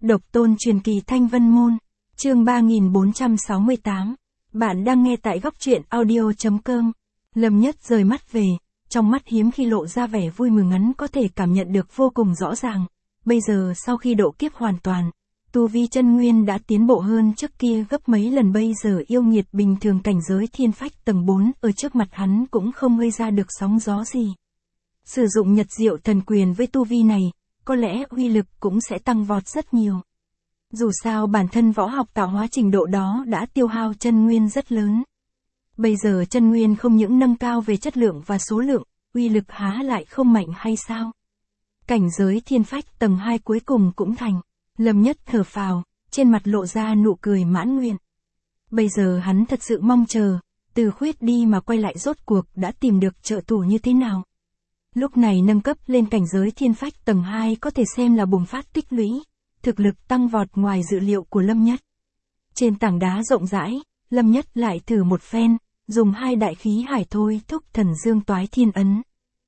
Độc tôn truyền kỳ Thanh Vân Môn, chương 3468. Bạn đang nghe tại góc truyện audio.com. Lâm Nhất rời mắt về, trong mắt hiếm khi lộ ra vẻ vui mừng ngắn có thể cảm nhận được vô cùng rõ ràng. Bây giờ sau khi độ kiếp hoàn toàn, tu vi chân nguyên đã tiến bộ hơn trước kia gấp mấy lần, bây giờ yêu nghiệt bình thường cảnh giới thiên phách tầng 4 ở trước mặt hắn cũng không gây ra được sóng gió gì. Sử dụng Nhật Diệu Thần Quyền với tu vi này, có lẽ uy lực cũng sẽ tăng vọt rất nhiều. Dù sao bản thân võ học tạo hóa trình độ đó đã tiêu hao chân nguyên rất lớn. Bây giờ chân nguyên không những nâng cao về chất lượng và số lượng, uy lực há lại không mạnh hay sao? Cảnh giới thiên phách tầng 2 cuối cùng cũng thành. Lâm Nhất thở phào, trên mặt lộ ra nụ cười mãn nguyện. Bây giờ hắn thật sự mong chờ, từ khuyết đi mà quay lại rốt cuộc đã tìm được trợ thủ như thế nào. Lúc này nâng cấp lên cảnh giới thiên phách tầng 2 có thể xem là bùng phát tích lũy, thực lực tăng vọt ngoài dự liệu của Lâm Nhất. Trên tảng đá rộng rãi, Lâm Nhất lại thử một phen, dùng 2 đại khí hải thôi thúc Thần Dương Toái Thiên Ấn.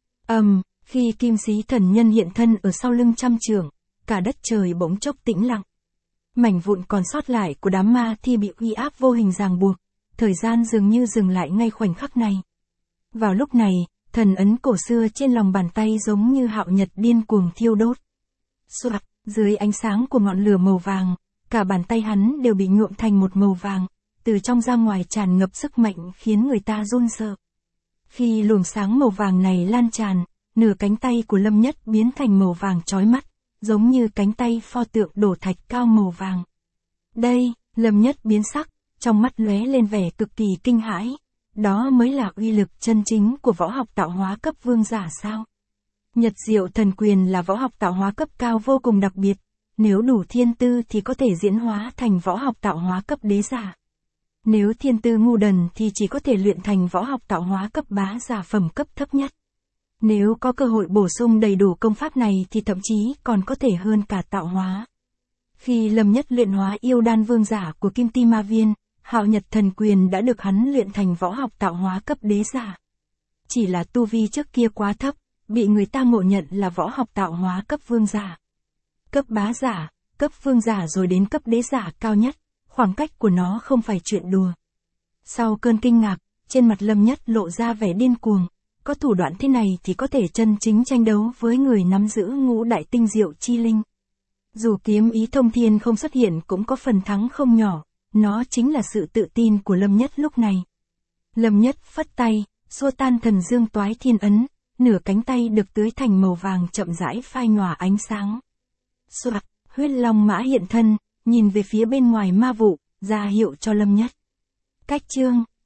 Khi Kim Sĩ Thần Nhân hiện thân ở sau lưng trăm trượng, cả đất trời bỗng chốc tĩnh lặng. Mảnh vụn còn sót lại của đám ma thi bị uy áp vô hình ràng buộc, thời gian dường như dừng lại ngay khoảnh khắc này. Vào lúc này, thần ấn cổ xưa trên lòng bàn tay giống như hạo nhật điên cuồng thiêu đốt. Soạt, dưới ánh sáng của ngọn lửa màu vàng, cả bàn tay hắn đều bị nhuộm thành một màu vàng, từ trong ra ngoài tràn ngập sức mạnh khiến người ta run sợ. Khi luồng sáng màu vàng này lan tràn, nửa cánh tay của Lâm Nhất biến thành màu vàng chói mắt, giống như cánh tay pho tượng đổ thạch cao màu vàng. Đây, Lâm Nhất biến sắc, trong mắt lóe lên vẻ cực kỳ kinh hãi. Đó mới là uy lực chân chính của võ học tạo hóa cấp vương giả sao? Nhật Diệu Thần Quyền là võ học tạo hóa cấp cao vô cùng đặc biệt, nếu đủ thiên tư thì có thể diễn hóa thành võ học tạo hóa cấp đế giả. Nếu thiên tư ngu đần thì chỉ có thể luyện thành võ học tạo hóa cấp bá giả phẩm cấp thấp nhất. Nếu có cơ hội bổ sung đầy đủ công pháp này thì thậm chí còn có thể hơn cả tạo hóa. Khi Lâm Nhất luyện hóa yêu đan vương giả của Kim Ti Ma Viên, Hạo Nhật Thần Quyền đã được hắn luyện thành võ học tạo hóa cấp đế giả. Chỉ là tu vi trước kia quá thấp, bị người ta ngộ nhận là võ học tạo hóa cấp vương giả. Cấp bá giả, cấp vương giả rồi đến cấp đế giả cao nhất, khoảng cách của nó không phải chuyện đùa. Sau cơn kinh ngạc, trên mặt Lâm Nhất lộ ra vẻ điên cuồng, có thủ đoạn thế này thì có thể chân chính tranh đấu với người nắm giữ ngũ đại tinh diệu chi linh. Dù kiếm ý thông thiên không xuất hiện cũng có phần thắng không nhỏ. Nó chính là sự tự tin của Lâm Nhất lúc này. Lâm Nhất phất tay, xua tan Thần Dương Toái Thiên Ấn, nửa cánh tay được tưới thành màu vàng chậm rãi phai nhòa ánh sáng. Soạt, huyết long mã hiện thân, nhìn về phía bên ngoài ma vụ, ra hiệu cho Lâm Nhất. Cách chương